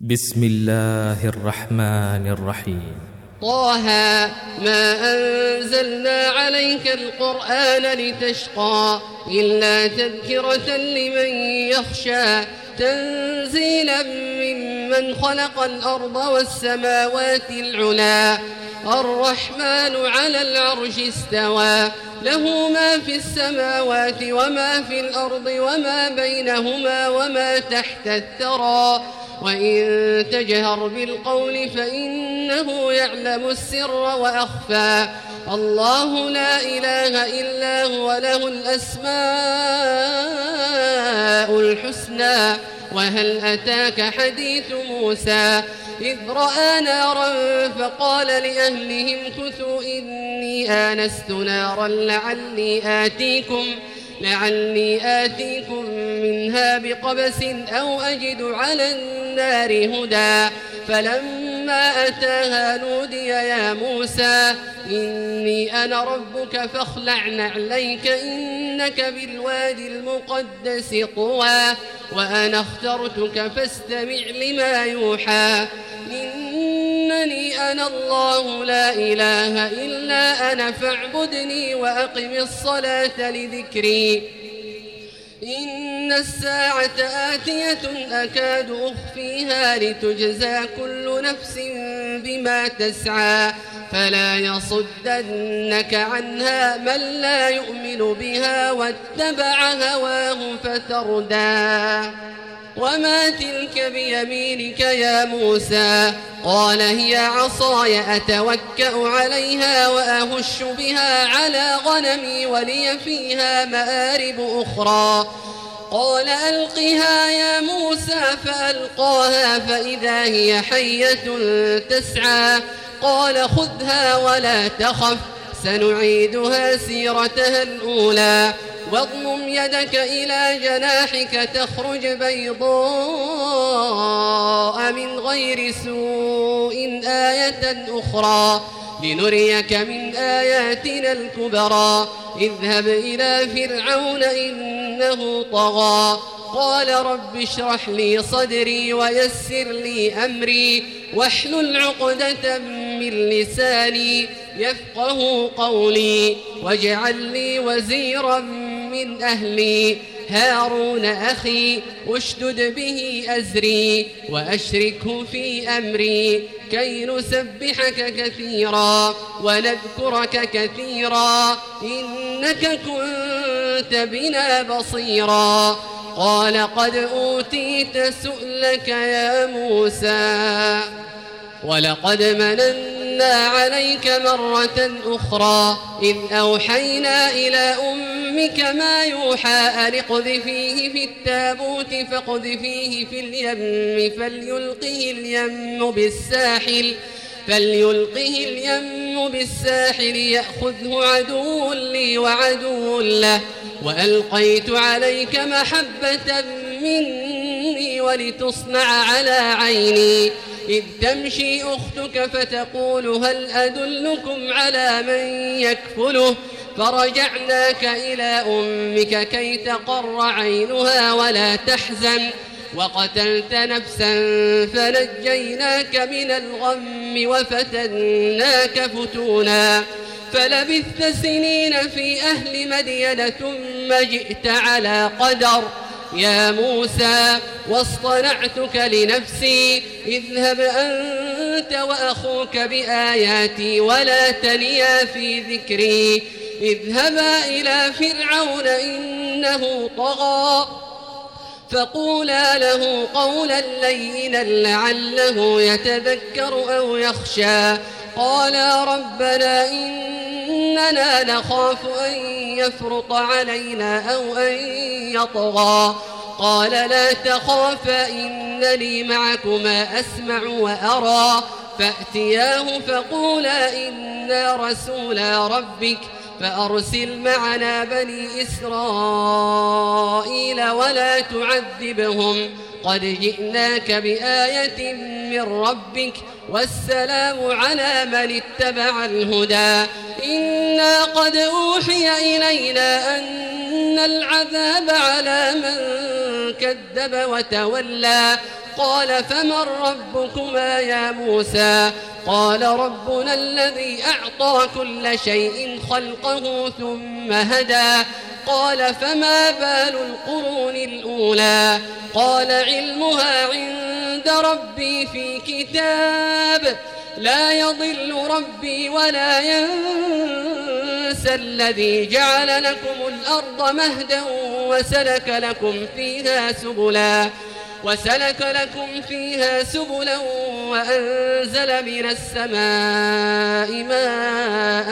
بسم الله الرحمن الرحيم. طه ما أنزلنا عليك القرآن لتشقى إلا تذكرة لمن يخشى تنزيلا ممن خلق الأرض والسماوات العلا الرحمن على العرش استوى له ما في السماوات وما في الأرض وما بينهما وما تحت الثرى وإن تجهر بالقول فإنه يعلم السر وأخفى الله لا إله إلا هو له الأسماء الحسنى وهل أتاك حديث موسى إذ رأى نارا فقال لأهلهم كثوا إني آنست نارا لعلي آتيكم منها بقبس أو أجد على النار هدى فلما أتاها نودي يا موسى إني أنا ربك فاخلع نعليك إنك بالوادي المقدس طوى وأنا اخترتك فاستمع لما يوحى إنني أنا الله لا إله إلا أنا فاعبدني وأقم الصلاة لذكري إن الساعة آتية أكاد أخفيها لتجزى كل نفس بما تسعى فلا يصدنك عنها من لا يؤمن بها واتبع هواه فتردى وما تلك بيمينك يا موسى قال هي عصاي أتوكأ عليها وأهش بها على غنمي ولي فيها مآرب أخرى قال ألقها يا موسى فألقاها فإذا هي حية تسعى قال خذها ولا تخف سنعيدها سيرتها الأولى واضمم يدك إلى جناحك تخرج بيضاء من غير سوء آية أخرى لنريك من آياتنا الكبرى اذهب إلى فرعون إنه طغى قال رب اشرح لي صدري ويسر لي أمري واحلل عقدة من لساني يفقه قولي واجعل لي وزيرا من أهلي هارون أخي اشدد به أزري وأشركه في أمري كي نسبحك كثيرا ونذكرك كثيرا إنك كنت بنا بصيرا قال قد أوتيت سؤلك يا موسى ولقد مننا عليك مرة أخرى إذ أوحينا إلى أمك ما يوحى أن اقذفيه في التابوت فاقذفيه في اليم فليلقه اليم بالساحل يأخذه عدو لي وعدو له وألقيت عليك محبة مني ولتصنع على عيني إذ تمشي أختك فتقول هل أدلكم على من يكفله فرجعناك إلى أمك كي تقر عينها ولا تحزن وقتلت نفسا فنجيناك من الغم وفتناك فتونا فلبثت سنين في أهل مدين ثم جئت على قدر يا موسى واصطنعتك لنفسي اذهب أنت وأخوك بآياتي ولا تنيا في ذكري اذهبا إلى فرعون إنه طغى فقولا له قولا لينا لعله يتذكر أو يخشى قالا ربنا إننا نخاف أن يفرط علينا أو أن يطغى قال لا تخافا إنني معكما أسمع وأرى فأتياه فقولا إنا رسولا ربك فأرسل معنا بني إسرائيل ولا تعذبهم قد جئناك بآية من ربك والسلام على من اتبع الهدى إنا قد أوحي إلينا أن العذاب على من كذب وتولى قال فمن ربكما يا موسى قال ربنا الذي أعطى كل شيء خلقه ثم هدى قال فما بال القرون الأولى قال علمها عند ربي في كتاب لا يضل ربي ولا ينسى الذي جعل لكم الأرض مهدا وسلك لكم فيها سبلا وأنزل من السماء ماء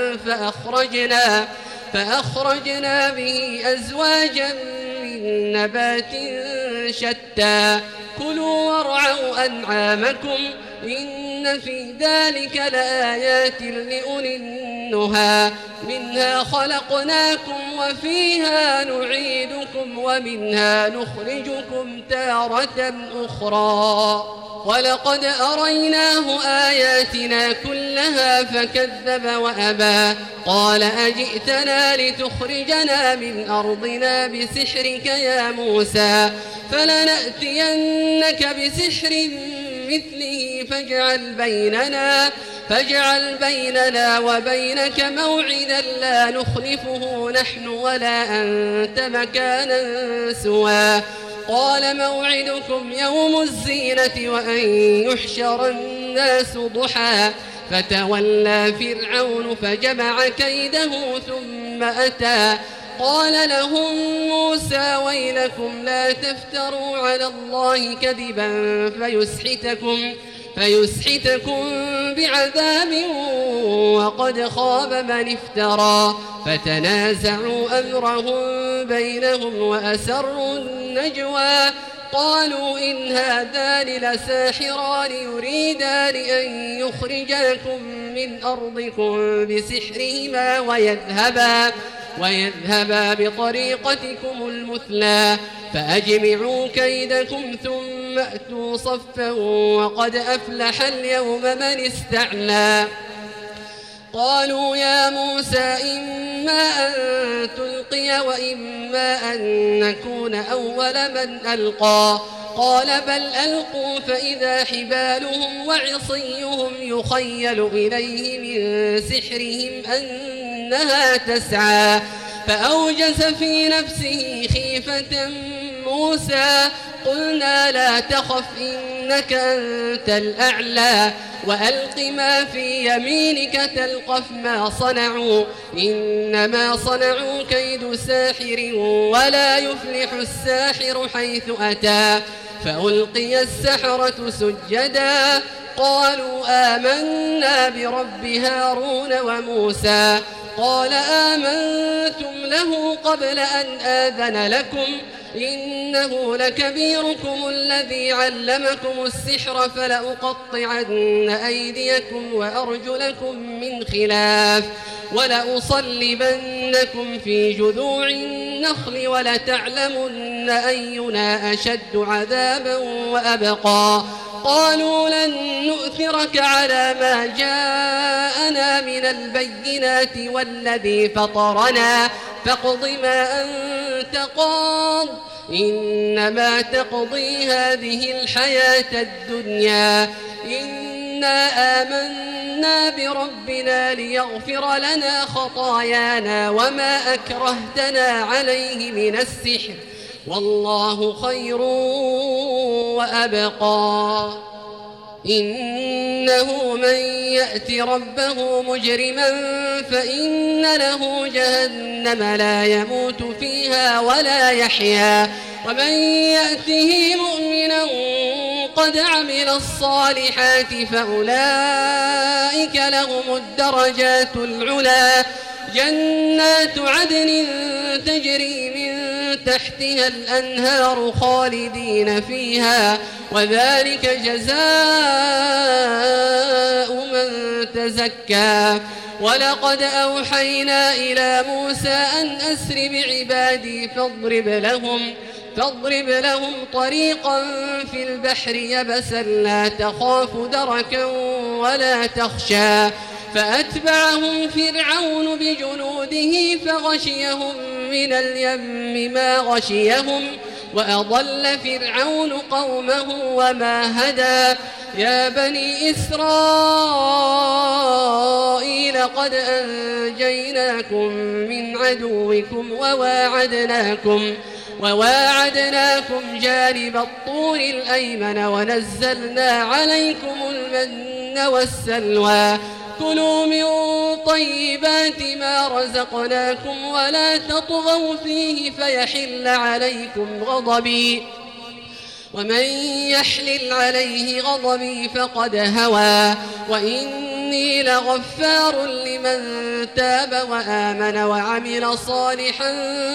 فأخرجنا به أزواجا من نبات شتى كلوا وارعوا أنعامكم إن في ذلك لآيات لأولي النهى منها خلقناكم وفيها نعيدكم ومنها نخرجكم تارة أخرى ولقد أريناه آياتنا كلها فكذب وأبى قال أجئتنا لتخرجنا من أرضنا بسحرك يا موسى فلنأتينك بسحر مثله فاجعل بيننا وبينك موعدا لا نخلفه نحن ولا أنت مكانا سوى قال موعدكم يوم الزينة وأن يحشر الناس ضحى فتولى فرعون فجمع كيده ثم أتى قال لهم موسى ويلكم لا تفتروا على الله كذبا فيسحتكم بعذاب وقد خاب من افترى فتنازعوا أمرهم بينهم وأسروا النجوى قالوا إن هذان لساحران يريدان أن يخرجاكم من أرضكم بسحرهما ويذهبا بطريقتكم المثلى فأجمعوا كيدكم ثم أتوا صفا وقد أفلح اليوم من استعلى قالوا يا موسى إما أن تلقي وإما أن نكون أول من ألقى قال بل ألقوا فإذا حبالهم وعصيهم يخيل إليه من سحرهم أنها تسعى فأوجس في نفسه خيفة موسى قلنا لا تخف إنك أنت الأعلى وألق ما في يمينك تلقف ما صنعوا إنما صنعوا كيد ساحر ولا يفلح الساحر حيث أتى فألقي السحرة سجدا قالوا آمنا برب هارون وموسى قال آمنتم له قبل أن آذن لكم إنه لكبيركم الذي علمكم السحر فلأقطعن أيديكم وأرجلكم من خلاف ولأصلبنكم في جذوع النخل ولتعلمن أينا أشد عذابا وأبقى قالوا لن نؤثرك على ما جاءنا من البينات والذي فطرنا فاقض ما أنت قاض إنما تقضي هذه الحياة الدنيا إنا آمنا بربنا ليغفر لنا خطايانا وما أكرهتنا عليه من السحر والله خير وأبقى إنه من يأت ربه مجرما فإن له جهنم لا يموت فيها ولا يحيا ومن يأته مؤمنا قد عمل الصالحات فأولئك لهم الدرجات العلى جنات عدن تجري من تحتها الأنهار خالدين فيها وذلك جزاء من تزكى ولقد أوحينا إلى موسى أن أسر بعبادي فاضرب لهم طريقا في البحر يبسا لا تخاف دركا ولا تخشى فأتبعهم فرعون بجنوده فغشيهم من اليم ما غشيهم وأضل فرعون قومه وما هدى يا بني إسرائيل قد أنجيناكم من عدوكم وواعدناكم جانب الطور الأيمن ونزلنا عليكم المن والسلوى كلوا من طيبات ما رزقناكم ولا تطغوا فيه فيحل عليكم غضبي ومن يحلل عليه غضبي فقد هوى وإني لغفار لمن تاب وآمن وعمل صالحا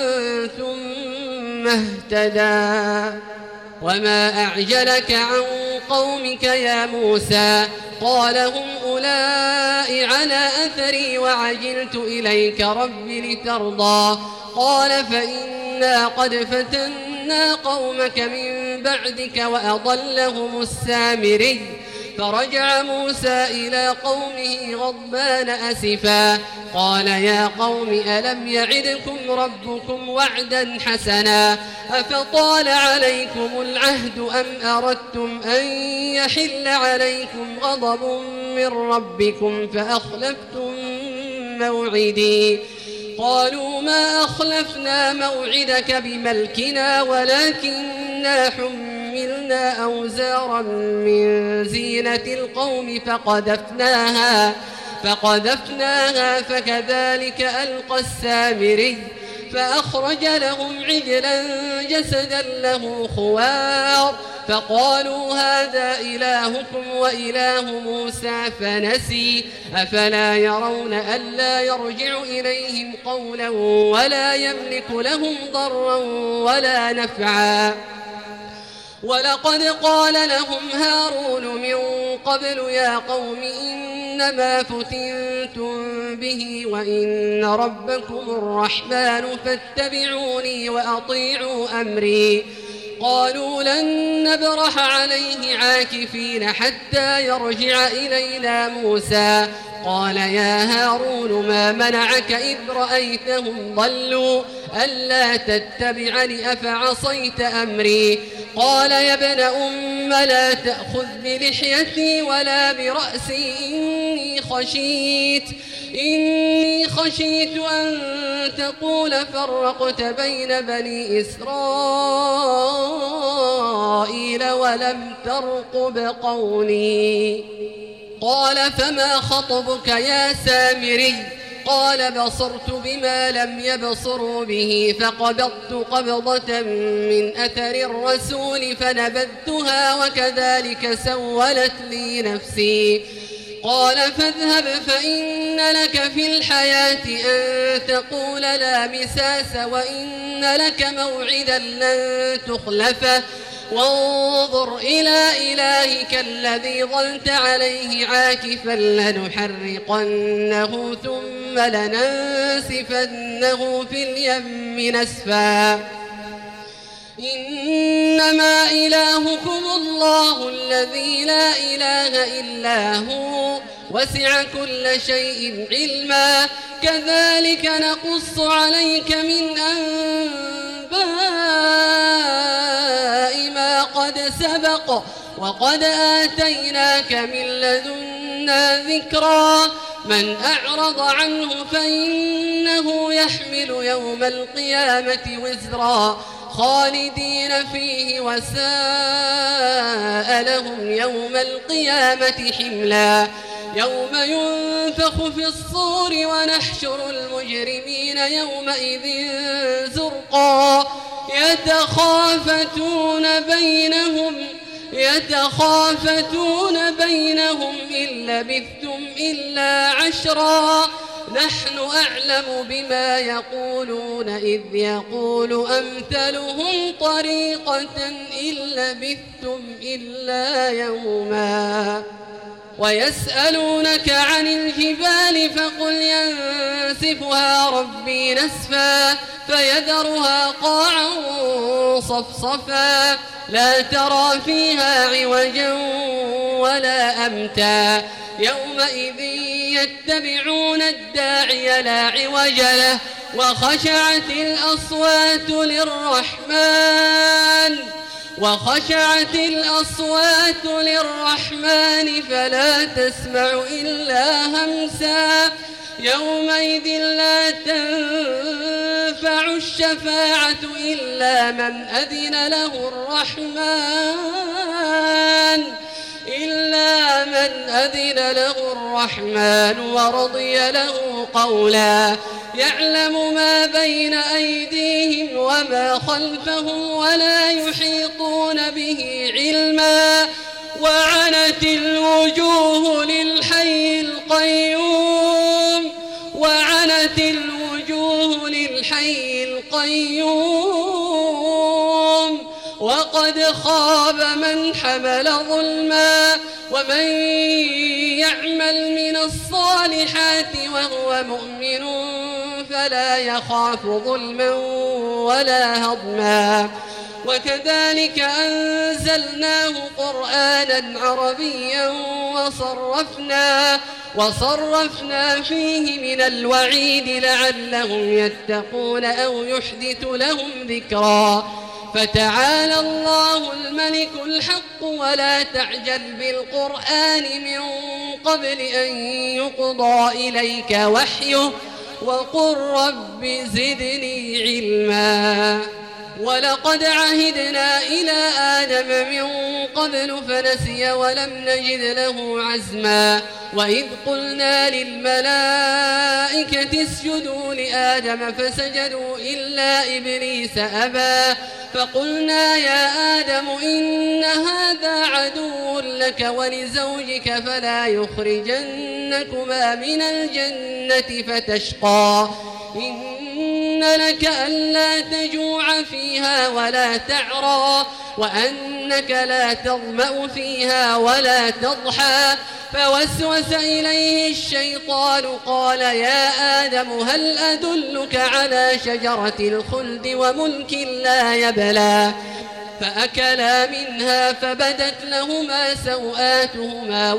ثم اهتدى وما أعجلك عن قومك يا موسى قال هم أولئك على أثري وعجلت إليك رب لترضى قال فإنا قد فتنا قومك من بعدك وأضلهم السامري فرجع موسى إلى قومه غضبان أسفا قال يا قوم ألم يعدكم ربكم وعدا حسنا أفطال عليكم العهد أم أردتم أن يحل عليكم غضب من ربكم فأخلفتم موعدي قالوا ما أخلفنا موعدك بملكنا ولكننا حملنا أوزارا من زينة القوم فقذفناها فكذلك ألقى السامري فأخرج لهم عجلا جسدا له خوار فقالوا هذا إلهكم وإله موسى فنسي أفلا يرون ألا يرجع إليهم قولا ولا يملك لهم ضرا ولا نفعا ولقد قال لهم هارون من قبل يا قوم إنما فتنتم به وإن ربكم الرحمن فاتبعوني وأطيعوا أمري قالوا لن نبرح عليه عاكفين حتى يرجع إلينا موسى قال يا هارون ما منعك إذ رأيتهم ضلوا ألا تتبعني أفعصيت أمري قال يا ابن أم لا تأخذ بلحيتي ولا برأسي إني خشيت أن تقول فرقت بين بني إسرائيل ولم ترقب قولي قال فما خطبك يا سامري قال بصرت بما لم يبصروا به فقبضت قبضة من أثر الرسول فنبذتها وكذلك سولت لي نفسي قال فاذهب فإن لك في الحياة أن تقول لا مساس وإن لك موعدا لن تخلفه وانظر إلى إلهك الذي ظلت عليه عاكفا لنحرقنه ثم لننسفنه في اليم نسفا إنما إلهكم الله الذي لا إله إلا هو وسع كل شيء علما كذلك نقص عليك من أنباء ما قد سبق وقد آتيناك من لدنا ذكرا من أعرض عنه فإنه يحمل يوم القيامة وزرا خالدين فيه وساء لهم يوم القيامة حملا يوم ينفخ في الصور ونحشر المجرمين يومئذ زرقا يتخافتون بينهم إن لبثتم إلا عشرا نحن أعلم بما يقولون إذ يقول أمثلهم طريقة إن لبثتم إلا يوما ويسألونك عن الجبال فقل ينسفها ربي نسفا فيذرها قاعا صفصفا لا ترى فيها عوجا ولا أمتا يومئذ يتبعون الداعي لا عوج له وخشعت الأصوات للرحمن فلا تسمع إلا همسا يومئذ لا تنفع الشفاعة إلا من أذن له الرحمن ورضي له قولا يعلم ما بين أيديهم وما خلفهم ولا يحيطون به علما وعنت الوجوه للحي القيوم وقد خاب من حمل ظلما ومن يعمل من الصالحات وهو مؤمن فلا يخاف ظلما ولا هضما وكذلك أنزلناه قرآنا عربيا وصرفنا فيه من الوعيد لعلهم يتقون أو يحدث لهم ذكرا فتعالى الله الملك الحق ولا تعجل بالقرآن من قبل أن يقضى إليك وحيه وقل رب زدني علما ولقد عهدنا إلى آدم من قبل فنسي ولم نجد له عزما وإذ قلنا للملائكة اسجدوا لآدم فسجدوا إلا إبليس أبى فقلنا يا آدم إن هذا عدو لك ولزوجك فلا يخرجنكما من الجنة فتشقى إن لك ألا تجوع فيها ولا تعرى وأنك لا تظمأ فيها ولا تضحى فوسوس إليه الشيطان قال يا آدم هل أدلك على شجرة الخلد وملك لا يبلى فأكلا منها فبدت لهما سوآتهما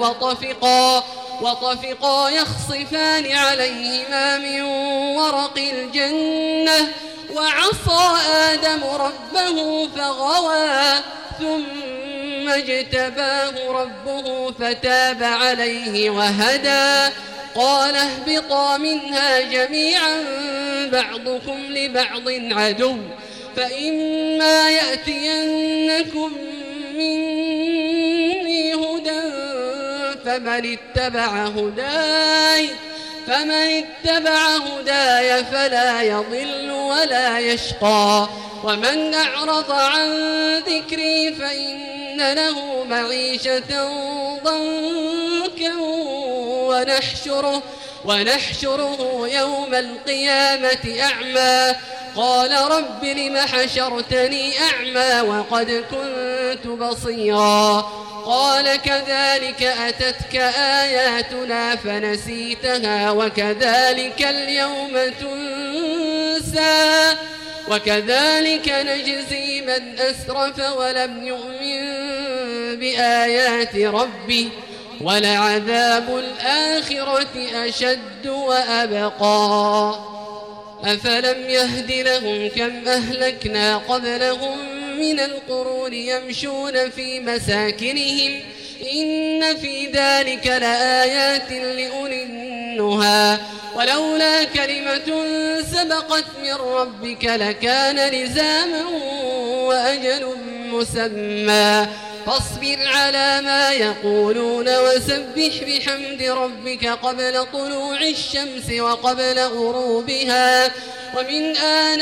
وطفقا يخصفان عليهما من ورق الجنة وعصى آدم ربه فغوى ثم اجتباه ربه فتاب عليه وهدى قال اهبطا منها جميعا بعضكم لبعض عدو فإما يأتينكم مني هدى فمن اتبع هداي فلا يضل ولا يشقى ومن أعرض عن ذكري فإن له معيشة ضنكا ونحشره يوم القيامة أعمى قال رب لم حشرتني أعمى وقد كنت بصيرا قال كذلك أتتك آياتنا فنسيتها وكذلك اليوم تنسى وكذلك نجزي من أسرف ولم يؤمن بآيات ربه ولعذاب الآخرة أشد وأبقى أفلم يهد لهم كم أهلكنا قبلهم من القرون يمشون في مساكنهم إن في ذلك لآيات لأولي النهى ولولا كلمة سبقت من ربك لكان لزاما وأجل مسمى فاصبر على ما يقولون وسبح بحمد ربك قبل طلوع الشمس وقبل غروبها ومن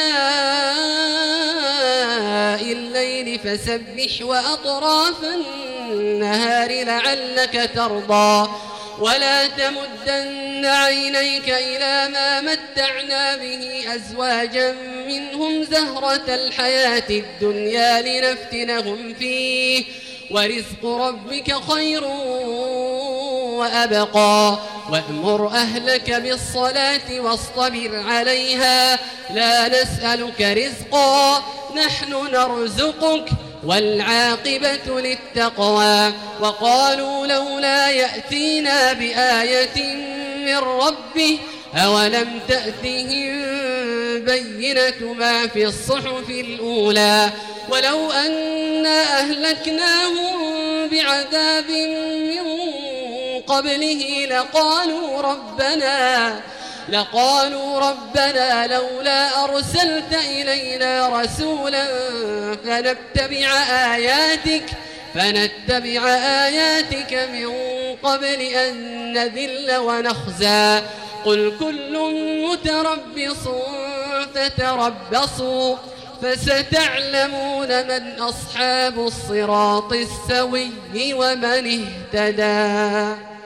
آناء الليل فسبح وأطراف النهار لعلك ترضى ولا تمدن عينيك إلى ما متعنا به أزواجا منهم زهرة الحياة الدنيا لنفتنهم فيه ورزق ربك خير وأبقى وأمر أهلك بالصلاة واصطبر عليها لا نسألك رزقا نحن نرزقك والعاقبة للتقوى وقالوا لولا يأتينا بآية من ربه أولم تأتهم بينة ما في الصحف الأولى ولو أنا أهلكناهم بعذاب من قبله لقالوا ربنا لولا أرسلت إلينا رسولا فنتبع آياتك من قبل أن نذل ونخزى قل كل متربص فتربصوا فستعلمون من أصحاب الصراط السوي ومن اهتدى.